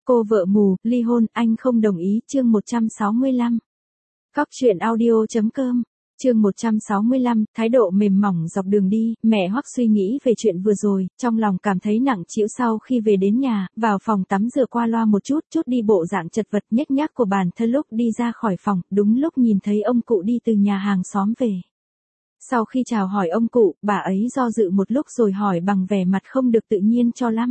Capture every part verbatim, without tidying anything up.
Cô vợ mù, ly hôn, anh không đồng ý, chương một trăm sáu mươi lăm. Cóc truyện audio chấm com, chương một trăm sáu mươi lăm, thái độ mềm mỏng dọc đường đi, mẹ Hoắc suy nghĩ về chuyện vừa rồi, trong lòng cảm thấy nặng trĩu sau khi về đến nhà, vào phòng tắm rửa qua loa một chút, chút đi bộ dạng chật vật nhếch nhác của bản thân lúc đi ra khỏi phòng, đúng lúc nhìn thấy ông cụ đi từ nhà hàng xóm về. Sau khi chào hỏi ông cụ, bà ấy do dự một lúc rồi hỏi bằng vẻ mặt không được tự nhiên cho lắm.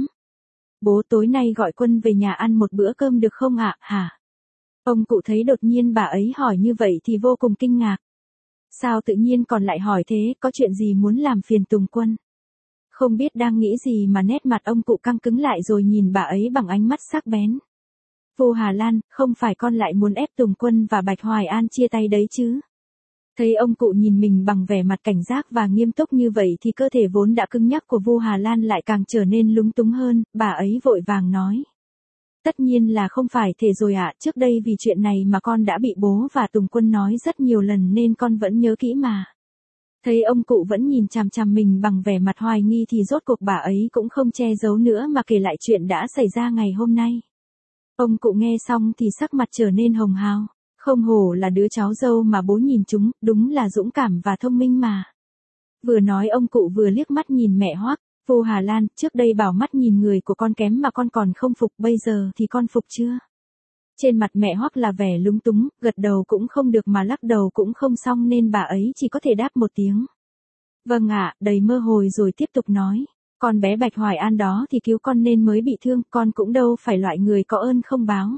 Bố tối nay gọi Quân về nhà ăn một bữa cơm được không ạ, hả? Ông cụ thấy đột nhiên bà ấy hỏi như vậy thì vô cùng kinh ngạc. Sao tự nhiên còn lại hỏi thế, có chuyện gì muốn làm phiền Tùng Quân? Không biết đang nghĩ gì mà nét mặt ông cụ căng cứng lại rồi nhìn bà ấy bằng ánh mắt sắc bén. Vu Hà Lan, không phải con lại muốn ép Tùng Quân và Bạch Hoài An chia tay đấy chứ? Thấy ông cụ nhìn mình bằng vẻ mặt cảnh giác và nghiêm túc như vậy thì cơ thể vốn đã cứng nhắc của Vu Hà Lan lại càng trở nên lúng túng hơn, bà ấy vội vàng nói. Tất nhiên là không phải thế rồi ạ, trước đây vì chuyện này mà con đã bị bố và Tùng Quân nói rất nhiều lần nên con vẫn nhớ kỹ mà. Thấy ông cụ vẫn nhìn chằm chằm mình bằng vẻ mặt hoài nghi thì rốt cuộc bà ấy cũng không che giấu nữa mà kể lại chuyện đã xảy ra ngày hôm nay. Ông cụ nghe xong thì sắc mặt trở nên hồng hào. Không hổ là đứa cháu dâu mà bố nhìn chúng, đúng là dũng cảm và thông minh mà. Vừa nói ông cụ vừa liếc mắt nhìn mẹ Hoắc. Vu Hà Lan, trước đây bảo mắt nhìn người của con kém mà con còn không phục, bây giờ thì con phục chưa? Trên mặt mẹ Hoắc là vẻ lúng túng, gật đầu cũng không được mà lắc đầu cũng không xong nên bà ấy chỉ có thể đáp một tiếng. Vâng ạ, đầy mơ hồi rồi tiếp tục nói. Con bé Bạch Hoài An đó thì cứu con nên mới bị thương, con cũng đâu phải loại người có ơn không báo.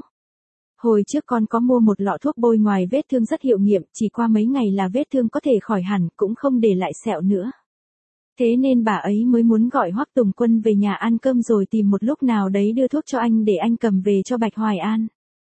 Hồi trước con có mua một lọ thuốc bôi ngoài vết thương rất hiệu nghiệm, chỉ qua mấy ngày là vết thương có thể khỏi hẳn, cũng không để lại sẹo nữa. Thế nên bà ấy mới muốn gọi Hoắc Tùng Quân về nhà ăn cơm rồi tìm một lúc nào đấy đưa thuốc cho anh để anh cầm về cho Bạch Hoài An.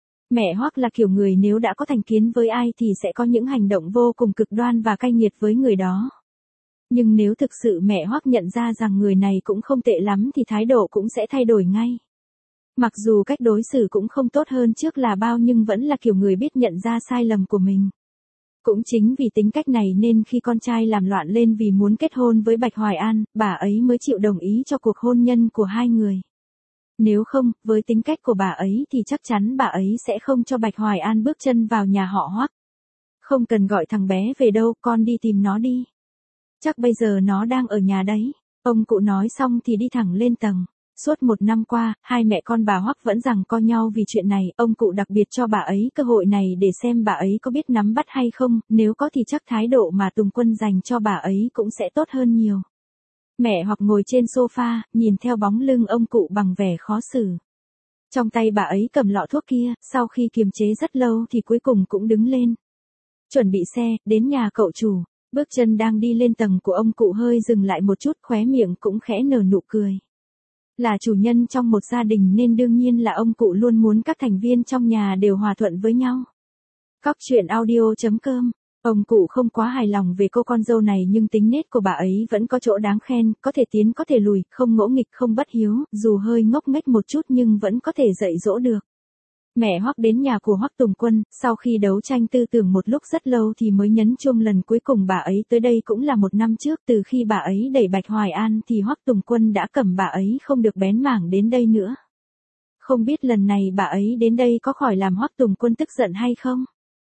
Mẹ Hoắc là kiểu người nếu đã có thành kiến với ai thì sẽ có những hành động vô cùng cực đoan và cay nghiệt với người đó. Nhưng nếu thực sự mẹ Hoắc nhận ra rằng người này cũng không tệ lắm thì thái độ cũng sẽ thay đổi ngay. Mặc dù cách đối xử cũng không tốt hơn trước là bao nhưng vẫn là kiểu người biết nhận ra sai lầm của mình. Cũng chính vì tính cách này nên khi con trai làm loạn lên vì muốn kết hôn với Bạch Hoài An, bà ấy mới chịu đồng ý cho cuộc hôn nhân của hai người. Nếu không, với tính cách của bà ấy thì chắc chắn bà ấy sẽ không cho Bạch Hoài An bước chân vào nhà họ Hoắc. Không cần gọi thằng bé về đâu, con đi tìm nó đi. Chắc bây giờ nó đang ở nhà đấy. Ông cụ nói xong thì đi thẳng lên tầng. Suốt một năm qua, hai mẹ con bà Hoắc vẫn giằng co nhau vì chuyện này, ông cụ đặc biệt cho bà ấy cơ hội này để xem bà ấy có biết nắm bắt hay không, nếu có thì chắc thái độ mà Tùng Quân dành cho bà ấy cũng sẽ tốt hơn nhiều. Mẹ Hoắc ngồi trên sofa, nhìn theo bóng lưng ông cụ bằng vẻ khó xử. Trong tay bà ấy cầm lọ thuốc kia, sau khi kiềm chế rất lâu thì cuối cùng cũng đứng lên. Chuẩn bị xe, đến nhà cậu chủ, bước chân đang đi lên tầng của ông cụ hơi dừng lại một chút, khóe miệng cũng khẽ nở nụ cười. Là chủ nhân trong một gia đình nên đương nhiên là ông cụ luôn muốn các thành viên trong nhà đều hòa thuận với nhau. Cóc truyện audio chấm com, ông cụ không quá hài lòng về cô con dâu này nhưng tính nết của bà ấy vẫn có chỗ đáng khen, có thể tiến có thể lùi, không ngỗ nghịch không bất hiếu, dù hơi ngốc nghếch một chút nhưng vẫn có thể dạy dỗ được. Mẹ Hoắc đến nhà của Hoắc Tùng Quân, sau khi đấu tranh tư tưởng một lúc rất lâu thì mới nhấn chuông lần cuối cùng bà ấy tới đây cũng là một năm trước, từ khi bà ấy đẩy Bạch Hoài An thì Hoắc Tùng Quân đã cầm bà ấy không được bén mảng đến đây nữa. Không biết lần này bà ấy đến đây có khỏi làm Hoắc Tùng Quân tức giận hay không?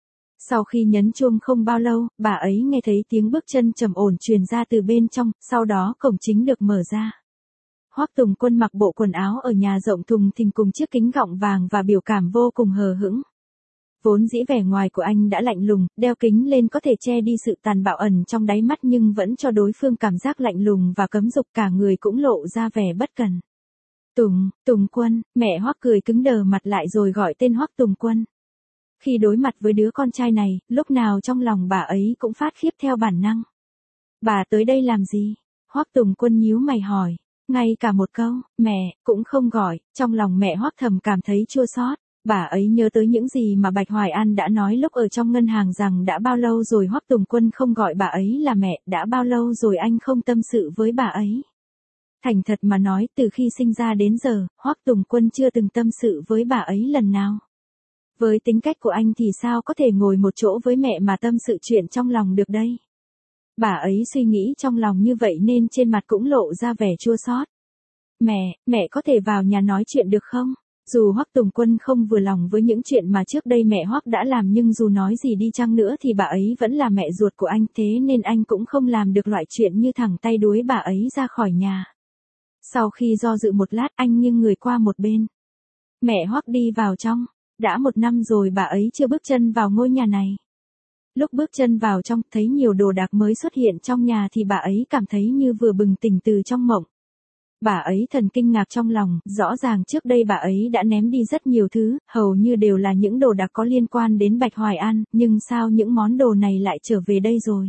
Sau khi nhấn chuông không bao lâu, bà ấy nghe thấy tiếng bước chân trầm ổn truyền ra từ bên trong, sau đó cổng chính được mở ra. Hoắc Tùng Quân mặc bộ quần áo ở nhà rộng thùng thình cùng chiếc kính gọng vàng và biểu cảm vô cùng hờ hững. Vốn dĩ vẻ ngoài của anh đã lạnh lùng, đeo kính lên có thể che đi sự tàn bạo ẩn trong đáy mắt nhưng vẫn cho đối phương cảm giác lạnh lùng và cấm dục, cả người cũng lộ ra vẻ bất cần. Tùng, Tùng Quân, mẹ Hoắc cười cứng đờ mặt lại rồi gọi tên Hoắc Tùng Quân. Khi đối mặt với đứa con trai này, lúc nào trong lòng bà ấy cũng phát khiếp theo bản năng. Bà tới đây làm gì? Hoắc Tùng Quân nhíu mày hỏi. Ngay cả một câu, mẹ, cũng không gọi, trong lòng mẹ Hoắc thầm cảm thấy chua xót. Bà ấy nhớ tới những gì mà Bạch Hoài An đã nói lúc ở trong ngân hàng rằng đã bao lâu rồi Hoắc Tùng Quân không gọi bà ấy là mẹ, đã bao lâu rồi anh không tâm sự với bà ấy. Thành thật mà nói, từ khi sinh ra đến giờ, Hoắc Tùng Quân chưa từng tâm sự với bà ấy lần nào. Với tính cách của anh thì sao có thể ngồi một chỗ với mẹ mà tâm sự chuyện trong lòng được đây? Bà ấy suy nghĩ trong lòng như vậy nên trên mặt cũng lộ ra vẻ chua xót. Mẹ, mẹ có thể vào nhà nói chuyện được không? Dù Hoắc Tùng Quân không vừa lòng với những chuyện mà trước đây mẹ Hoắc đã làm nhưng dù nói gì đi chăng nữa thì bà ấy vẫn là mẹ ruột của anh, thế nên anh cũng không làm được loại chuyện như thẳng tay đuổi bà ấy ra khỏi nhà. Sau khi do dự một lát anh nghiêng người qua một bên. Mẹ Hoắc đi vào trong. Đã một năm rồi bà ấy chưa bước chân vào ngôi nhà này. Lúc bước chân vào trong thấy nhiều đồ đạc mới xuất hiện trong nhà thì bà ấy cảm thấy như vừa bừng tỉnh từ trong mộng. Bà ấy thần kinh ngạc trong lòng, rõ ràng trước đây bà ấy đã ném đi rất nhiều thứ, hầu như đều là những đồ đạc có liên quan đến Bạch Hoài An, nhưng sao những món đồ này lại trở về đây rồi?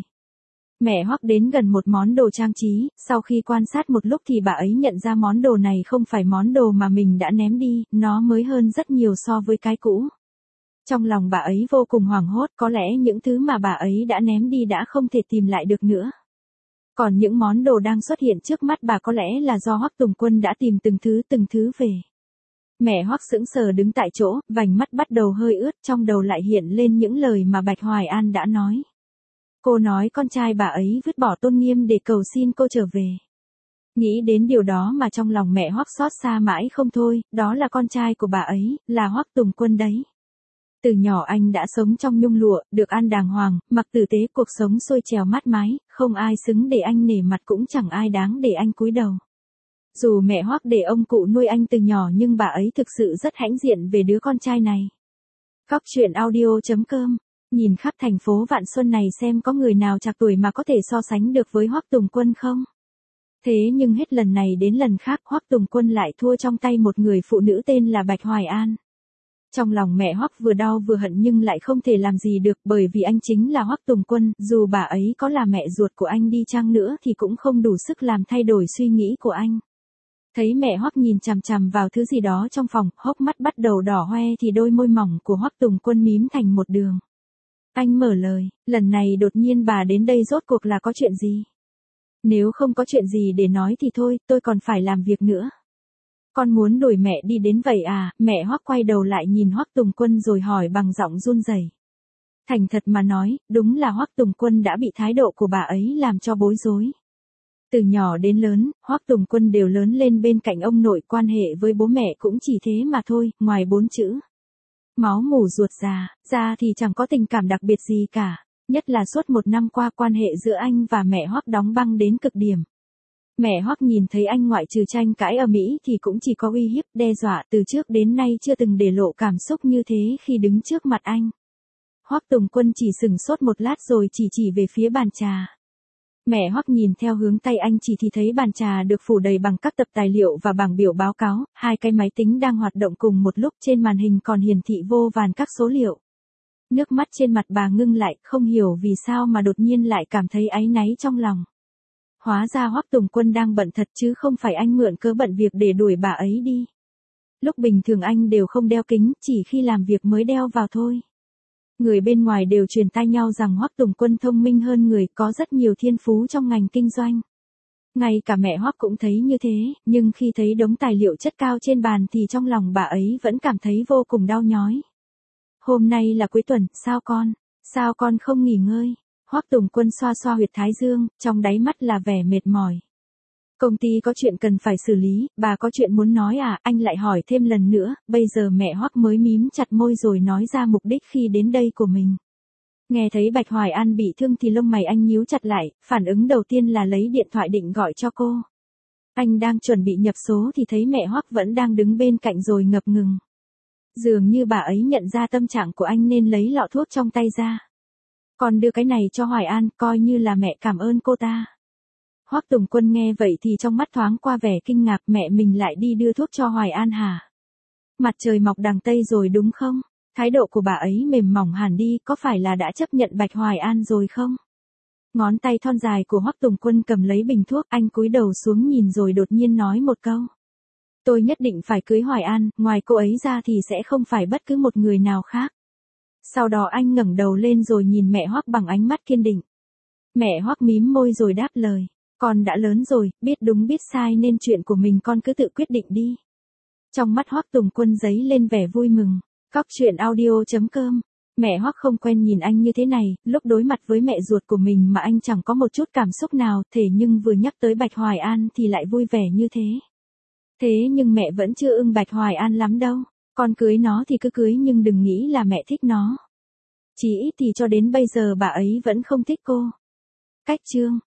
Mẹ Hoắc đến gần một món đồ trang trí, sau khi quan sát một lúc thì bà ấy nhận ra món đồ này không phải món đồ mà mình đã ném đi, nó mới hơn rất nhiều so với cái cũ. Trong lòng bà ấy vô cùng hoảng hốt, có lẽ những thứ mà bà ấy đã ném đi đã không thể tìm lại được nữa. Còn những món đồ đang xuất hiện trước mắt bà có lẽ là do Hoắc Tùng Quân đã tìm từng thứ từng thứ về. Mẹ Hoắc sững sờ đứng tại chỗ, vành mắt bắt đầu hơi ướt, trong đầu lại hiện lên những lời mà Bạch Hoài An đã nói. Cô nói con trai bà ấy vứt bỏ tôn nghiêm để cầu xin cô trở về. Nghĩ đến điều đó mà trong lòng mẹ Hoắc xót xa mãi không thôi, đó là con trai của bà ấy, là Hoắc Tùng Quân đấy. Từ nhỏ anh đã sống trong nhung lụa, được ăn đàng hoàng, mặc tử tế, cuộc sống xôi trèo mát mái, không ai xứng để anh nể mặt cũng chẳng ai đáng để anh cúi đầu. Dù mẹ Hoắc để ông cụ nuôi anh từ nhỏ nhưng bà ấy thực sự rất hãnh diện về đứa con trai này. Cóc truyện audio chấm com. Nhìn khắp thành phố Vạn Xuân này xem có người nào trạc tuổi mà có thể so sánh được với Hoắc Tùng Quân không? Thế nhưng hết lần này đến lần khác Hoắc Tùng Quân lại thua trong tay một người phụ nữ tên là Bạch Hoài An. Trong lòng mẹ Hoắc vừa đau vừa hận nhưng lại không thể làm gì được bởi vì anh chính là Hoắc Tùng Quân, dù bà ấy có là mẹ ruột của anh đi chăng nữa thì cũng không đủ sức làm thay đổi suy nghĩ của anh. Thấy mẹ Hoắc nhìn chằm chằm vào thứ gì đó trong phòng, hốc mắt bắt đầu đỏ hoe thì đôi môi mỏng của Hoắc Tùng Quân mím thành một đường. Anh mở lời, lần này đột nhiên bà đến đây rốt cuộc là có chuyện gì? Nếu không có chuyện gì để nói thì thôi, tôi còn phải làm việc nữa. Con muốn đuổi mẹ đi đến vậy à? Mẹ Hoắc quay đầu lại nhìn Hoắc Tùng Quân rồi hỏi bằng giọng run rẩy. Thành thật mà nói, đúng là Hoắc Tùng Quân đã bị thái độ của bà ấy làm cho bối rối. Từ nhỏ đến lớn, Hoắc Tùng Quân đều lớn lên bên cạnh ông nội, quan hệ với bố mẹ cũng chỉ thế mà thôi, ngoài bốn chữ. Máu mủ ruột già, ra thì chẳng có tình cảm đặc biệt gì cả, nhất là suốt một năm qua quan hệ giữa anh và mẹ Hoắc đóng băng đến cực điểm. Mẹ Hoắc nhìn thấy anh ngoại trừ tranh cãi ở Mỹ thì cũng chỉ có uy hiếp, đe dọa, từ trước đến nay chưa từng để lộ cảm xúc như thế khi đứng trước mặt anh. Hoắc Tùng Quân chỉ sừng sốt một lát rồi chỉ chỉ về phía bàn trà. Mẹ Hoắc nhìn theo hướng tay anh chỉ thì thấy bàn trà được phủ đầy bằng các tập tài liệu và bảng biểu báo cáo, hai cái máy tính đang hoạt động cùng một lúc, trên màn hình còn hiển thị vô vàn các số liệu. Nước mắt trên mặt bà ngưng lại, không hiểu vì sao mà đột nhiên lại cảm thấy áy náy trong lòng. Hóa ra Hoắc Tùng Quân đang bận thật chứ không phải anh mượn cớ bận việc để đuổi bà ấy đi. Lúc bình thường anh đều không đeo kính, chỉ khi làm việc mới đeo vào thôi. Người bên ngoài đều truyền tai nhau rằng Hoắc Tùng Quân thông minh hơn người, có rất nhiều thiên phú trong ngành kinh doanh. Ngay cả mẹ Hoắc cũng thấy như thế, nhưng khi thấy đống tài liệu chất cao trên bàn thì trong lòng bà ấy vẫn cảm thấy vô cùng đau nhói. Hôm nay là cuối tuần, sao con, sao con không nghỉ ngơi? Hoắc Tùng Quân xoa xoa huyệt thái dương, trong đáy mắt là vẻ mệt mỏi. Công ty có chuyện cần phải xử lý, bà có chuyện muốn nói à? Anh lại hỏi thêm lần nữa, bây giờ mẹ Hoắc mới mím chặt môi rồi nói ra mục đích khi đến đây của mình. Nghe thấy Bạch Hoài An bị thương thì lông mày anh nhíu chặt lại, phản ứng đầu tiên là lấy điện thoại định gọi cho cô. Anh đang chuẩn bị nhập số thì thấy mẹ Hoắc vẫn đang đứng bên cạnh rồi ngập ngừng. Dường như bà ấy nhận ra tâm trạng của anh nên lấy lọ thuốc trong tay ra. Còn đưa cái này cho Hoài An, coi như là mẹ cảm ơn cô ta. Hoắc Tùng Quân nghe vậy thì trong mắt thoáng qua vẻ kinh ngạc, mẹ mình lại đi đưa thuốc cho Hoài An hả? Mặt trời mọc đằng Tây rồi đúng không? Thái độ của bà ấy mềm mỏng hẳn đi, có phải là đã chấp nhận Bạch Hoài An rồi không? Ngón tay thon dài của Hoắc Tùng Quân cầm lấy bình thuốc, anh cúi đầu xuống nhìn rồi đột nhiên nói một câu. Tôi nhất định phải cưới Hoài An, ngoài cô ấy ra thì sẽ không phải bất cứ một người nào khác. Sau đó anh ngẩng đầu lên rồi nhìn mẹ Hoắc bằng ánh mắt kiên định. Mẹ Hoắc mím môi rồi đáp lời. Con đã lớn rồi, biết đúng biết sai nên chuyện của mình con cứ tự quyết định đi. Trong mắt Hoắc Tùng Quân giấy lên vẻ vui mừng. Cóc truyện audio chấm com. Mẹ Hoắc không quen nhìn anh như thế này, lúc đối mặt với mẹ ruột của mình mà anh chẳng có một chút cảm xúc nào, thế nhưng vừa nhắc tới Bạch Hoài An thì lại vui vẻ như thế. Thế nhưng mẹ vẫn chưa ưng Bạch Hoài An lắm đâu. Con cưới nó thì cứ cưới nhưng đừng nghĩ là mẹ thích nó. Chỉ ít thì cho đến bây giờ bà ấy vẫn không thích cô. Cách chương